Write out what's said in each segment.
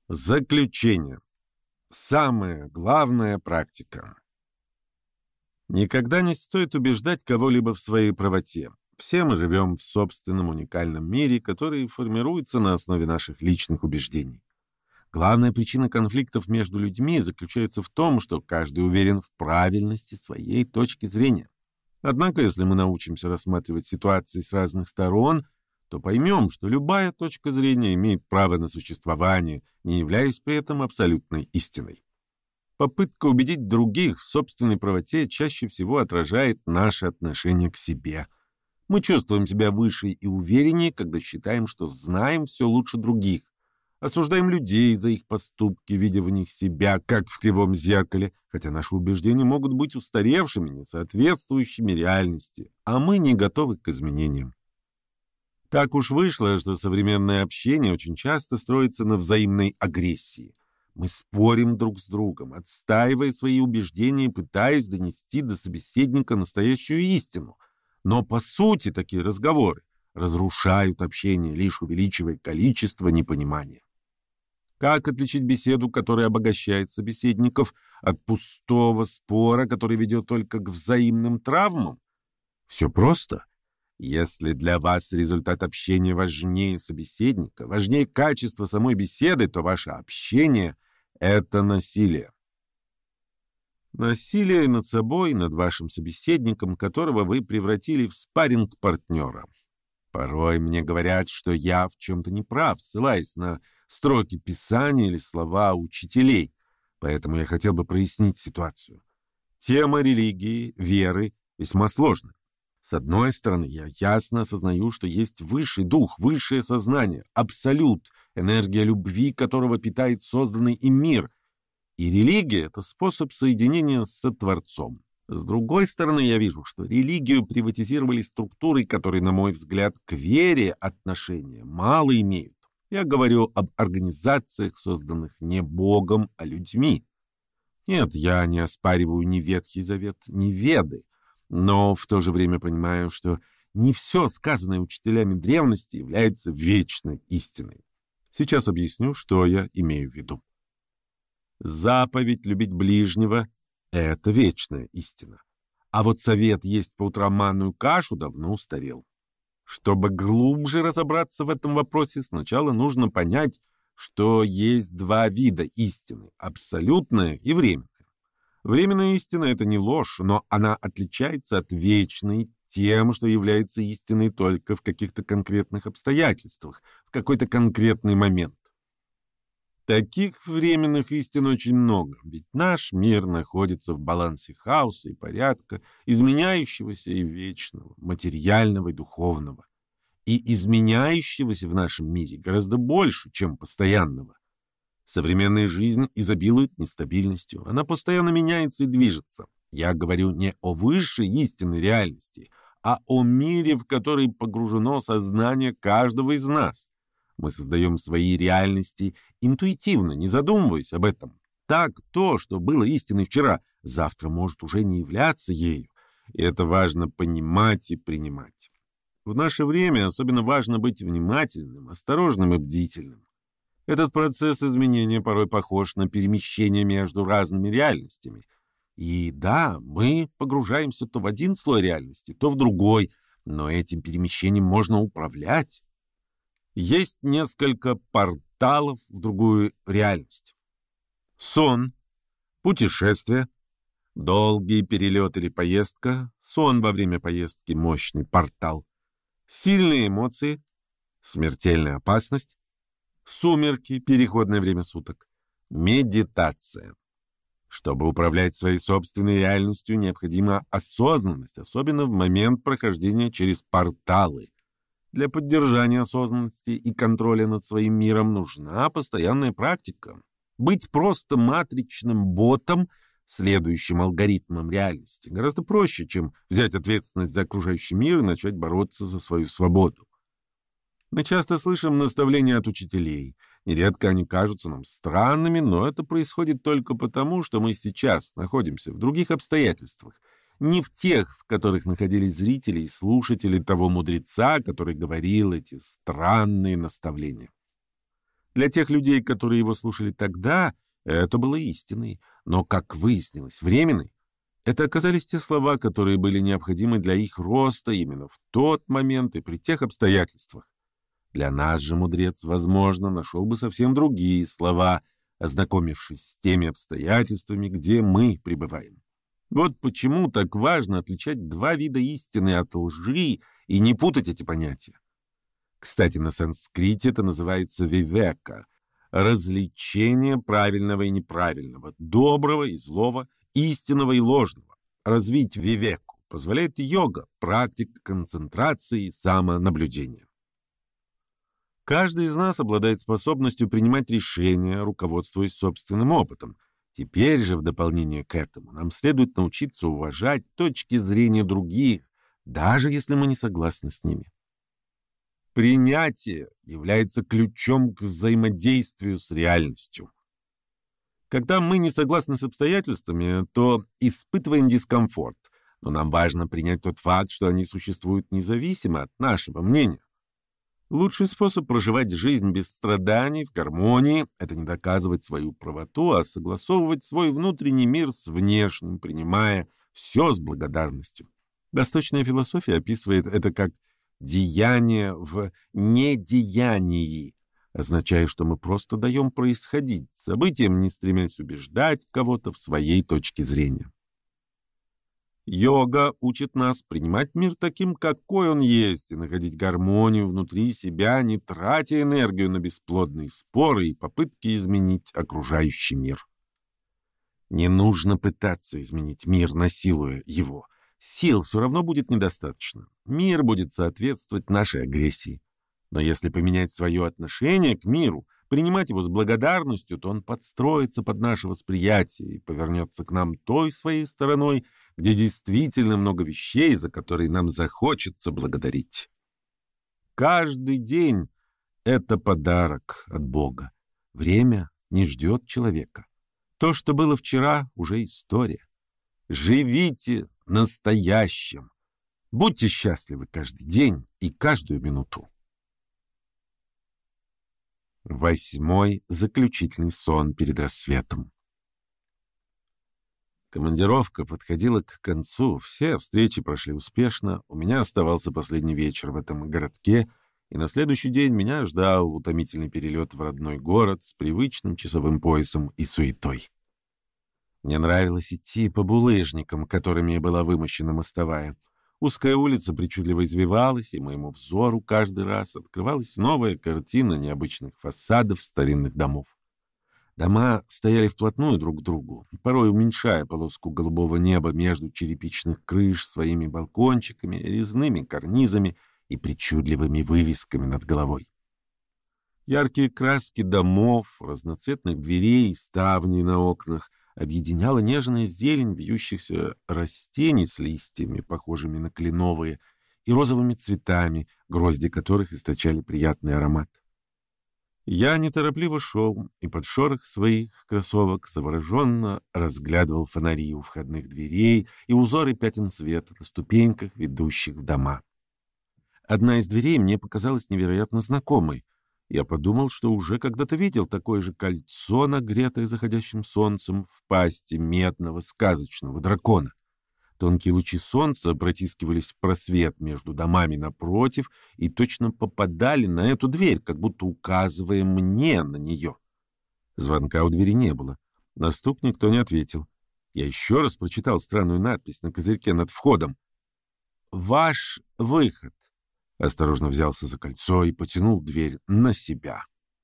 Заключение. Самая главная практика. Никогда не стоит убеждать кого-либо в своей правоте. Все мы живем в собственном уникальном мире, который формируется на основе наших личных убеждений. Главная причина конфликтов между людьми заключается в том, что каждый уверен в правильности своей точки зрения. Однако, если мы научимся рассматривать ситуации с разных сторон, то поймем, что любая точка зрения имеет право на существование, не являясь при этом абсолютной истиной. Попытка убедить других в собственной правоте чаще всего отражает наше отношение к себе. Мы чувствуем себя выше и увереннее, когда считаем, что знаем все лучше других. Осуждаем людей за их поступки, видя в них себя, как в кривом зеркале, хотя наши убеждения могут быть устаревшими, не соответствующими реальности, а мы не готовы к изменениям. Так уж вышло, что современное общение очень часто строится на взаимной агрессии. Мы спорим друг с другом, отстаивая свои убеждения и пытаясь донести до собеседника настоящую истину. Но по сути такие разговоры разрушают общение, лишь увеличивая количество непонимания. Как отличить беседу, которая обогащает собеседников, от пустого спора, который ведет только к взаимным травмам? Все просто. Если для вас результат общения важнее собеседника, важнее качества самой беседы, то ваше общение — это насилие. Насилие над собой, над вашим собеседником, которого вы превратили в спарринг-партнера. Порой мне говорят, что я в чем-то не прав, ссылаясь на строки Писания или слова учителей, поэтому я хотел бы прояснить ситуацию. Тема религии, веры весьма сложная. С одной стороны, я ясно осознаю, что есть высший дух, высшее сознание, абсолют, энергия любви, которого питает созданный им мир. И религия — это способ соединения с Творцом. С другой стороны, я вижу, что религию приватизировали структуры, которые, на мой взгляд, к вере отношения мало имеют. Я говорю об организациях, созданных не Богом, а людьми. Нет, я не оспариваю ни Ветхий Завет, ни Веды. Но в то же время понимаю, что не все сказанное учителями древности является вечной истиной. Сейчас объясню, что я имею в виду. Заповедь любить ближнего — это вечная истина. А вот совет есть по утрам манную кашу давно устарел. Чтобы глубже разобраться в этом вопросе, сначала нужно понять, что есть два вида истины — абсолютная и временная. Временная истина — это не ложь, но она отличается от вечной тем, что является истиной только в каких-то конкретных обстоятельствах, в какой-то конкретный момент. Таких временных истин очень много, ведь наш мир находится в балансе хаоса и порядка, изменяющегося и вечного, материального и духовного. И изменяющегося в нашем мире гораздо больше, чем постоянного. Современная жизнь изобилует нестабильностью. Она постоянно меняется и движется. Я говорю не о высшей истинной реальности, а о мире, в который погружено сознание каждого из нас. Мы создаем свои реальности интуитивно, не задумываясь об этом. Так то, что было истиной вчера, завтра может уже не являться ею. И это важно понимать и принимать. В наше время особенно важно быть внимательным, осторожным и бдительным. Этот процесс изменения порой похож на перемещение между разными реальностями. И да, мы погружаемся то в один слой реальности, то в другой, но этим перемещением можно управлять. Есть несколько порталов в другую реальность. Сон, путешествие, долгий перелет или поездка, сон во время поездки — мощный портал, сильные эмоции, смертельная опасность, сумерки, переходное время суток, медитация. Чтобы управлять своей собственной реальностью, необходима осознанность, особенно в момент прохождения через порталы. Для поддержания осознанности и контроля над своим миром нужна постоянная практика. Быть просто матричным ботом, следующим алгоритмам реальности, гораздо проще, чем взять ответственность за окружающий мир и начать бороться за свою свободу. Мы часто слышим наставления от учителей. Нередко они кажутся нам странными, но это происходит только потому, что мы сейчас находимся в других обстоятельствах, не в тех, в которых находились зрители и слушатели того мудреца, который говорил эти странные наставления. Для тех людей, которые его слушали тогда, это было истиной, но, как выяснилось, временной. Это оказались те слова, которые были необходимы для их роста именно в тот момент и при тех обстоятельствах. Для нас же мудрец, возможно, нашел бы совсем другие слова, ознакомившись с теми обстоятельствами, где мы пребываем. Вот почему так важно отличать два вида истины от лжи и не путать эти понятия. Кстати, на санскрите это называется вивека — развлечение правильного и неправильного, доброго и злого, истинного и ложного. Развить вивеку позволяет йога, практика концентрации и самонаблюдения. Каждый из нас обладает способностью принимать решения, руководствуясь собственным опытом. Теперь же, в дополнение к этому, нам следует научиться уважать точки зрения других, даже если мы не согласны с ними. Принятие является ключом к взаимодействию с реальностью. Когда мы не согласны с обстоятельствами, то испытываем дискомфорт, но нам важно принять тот факт, что они существуют независимо от нашего мнения. Лучший способ проживать жизнь без страданий, в гармонии — это не доказывать свою правоту, а согласовывать свой внутренний мир с внешним, принимая все с благодарностью. Восточная философия описывает это как деяние в недеянии, означая, что мы просто даем происходить событиям, не стремясь убеждать кого-то в своей точке зрения. Йога учит нас принимать мир таким, какой он есть, и находить гармонию внутри себя, не тратя энергию на бесплодные споры и попытки изменить окружающий мир. Не нужно пытаться изменить мир, насилуя его. Сил все равно будет недостаточно. Мир будет соответствовать нашей агрессии. Но если поменять свое отношение к миру, принимать его с благодарностью, то он подстроится под наше восприятие и повернется к нам той своей стороной, где действительно много вещей, за которые нам захочется благодарить. Каждый день — это подарок от Бога. Время не ждет человека. То, что было вчера, уже история. Живите настоящим. Будьте счастливы каждый день и каждую минуту. 8-й заключительный сон перед рассветом. Командировка подходила к концу, все встречи прошли успешно, у меня оставался последний вечер в этом городке, и на следующий день меня ждал утомительный перелет в родной город с привычным часовым поясом и суетой. Мне нравилось идти по булыжникам, которыми была вымощена мостовая. Узкая улица причудливо извивалась, и моему взору каждый раз открывалась новая картина необычных фасадов старинных домов. Дома стояли вплотную друг к другу, порой уменьшая полоску голубого неба между черепичных крыш своими балкончиками, резными карнизами и причудливыми вывесками над головой. Яркие краски домов, разноцветных дверей и ставней на окнах объединяла нежная зелень вьющихся растений с листьями, похожими на кленовые, и розовыми цветами, грозди которых источали приятный аромат. Я неторопливо шел и под шорох своих кроссовок завороженно разглядывал фонари у входных дверей и узоры пятен света на ступеньках, ведущих в дома. Одна из дверей мне показалась невероятно знакомой. Я подумал, что уже когда-то видел такое же кольцо, нагретое заходящим солнцем в пасти медного сказочного дракона. Тонкие лучи солнца протискивались в просвет между домами напротив и точно попадали на эту дверь, как будто указывая мне на нее. Звонка у двери не было. На стук никто не ответил. Я еще раз прочитал странную надпись на козырьке над входом. «Ваш выход». Осторожно взялся за кольцо и потянул дверь на себя.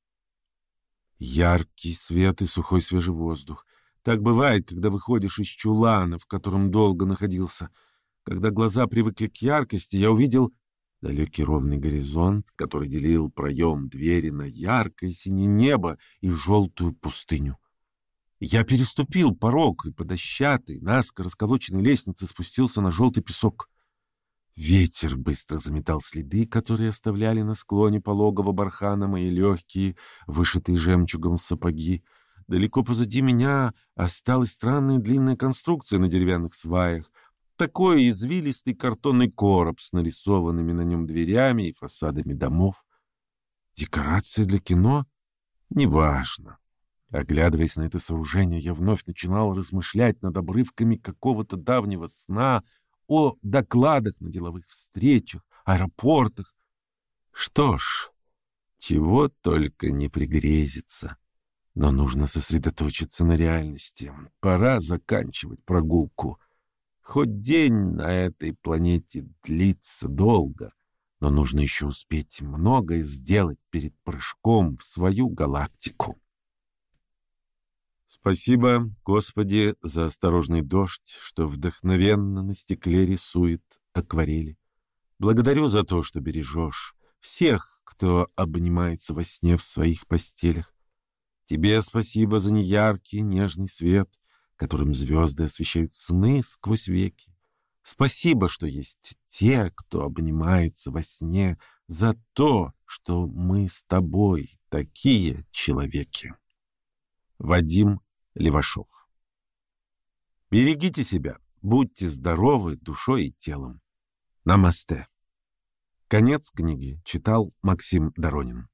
Яркий свет и сухой свежий воздух. Так бывает, когда выходишь из чулана, в котором долго находился. Когда глаза привыкли к яркости, я увидел далекий ровный горизонт, который делил проем двери на яркое синее небо и желтую пустыню. Я переступил порог и по дощатой, наскоро расколоченной лестнице спустился на желтый песок. Ветер быстро заметал следы, которые оставляли на склоне пологого бархана мои легкие, вышитые жемчугом сапоги. Далеко позади меня осталась странная длинная конструкция на деревянных сваях, такой извилистый картонный короб с нарисованными на нем дверями и фасадами домов. Декорация для кино? Неважно. Оглядываясь на это сооружение, я вновь начинал размышлять над обрывками какого-то давнего сна о докладах на деловых встречах, аэропортах. Что ж, чего только не пригрезится. Но нужно сосредоточиться на реальности. Пора заканчивать прогулку. Хоть день на этой планете длится долго, но нужно еще успеть многое сделать перед прыжком в свою галактику. Спасибо, Господи, за осторожный дождь, что вдохновенно на стекле рисует акварели. Благодарю за то, что бережешь всех, кто обнимается во сне в своих постелях. Тебе спасибо за неяркий нежный свет, которым звезды освещают сны сквозь веки. Спасибо, что есть те, кто обнимается во сне, за то, что мы с тобой такие человеки. Вадим Левашов. Берегите себя, будьте здоровы душой и телом. Намасте. Конец книги читал Максим Доронин.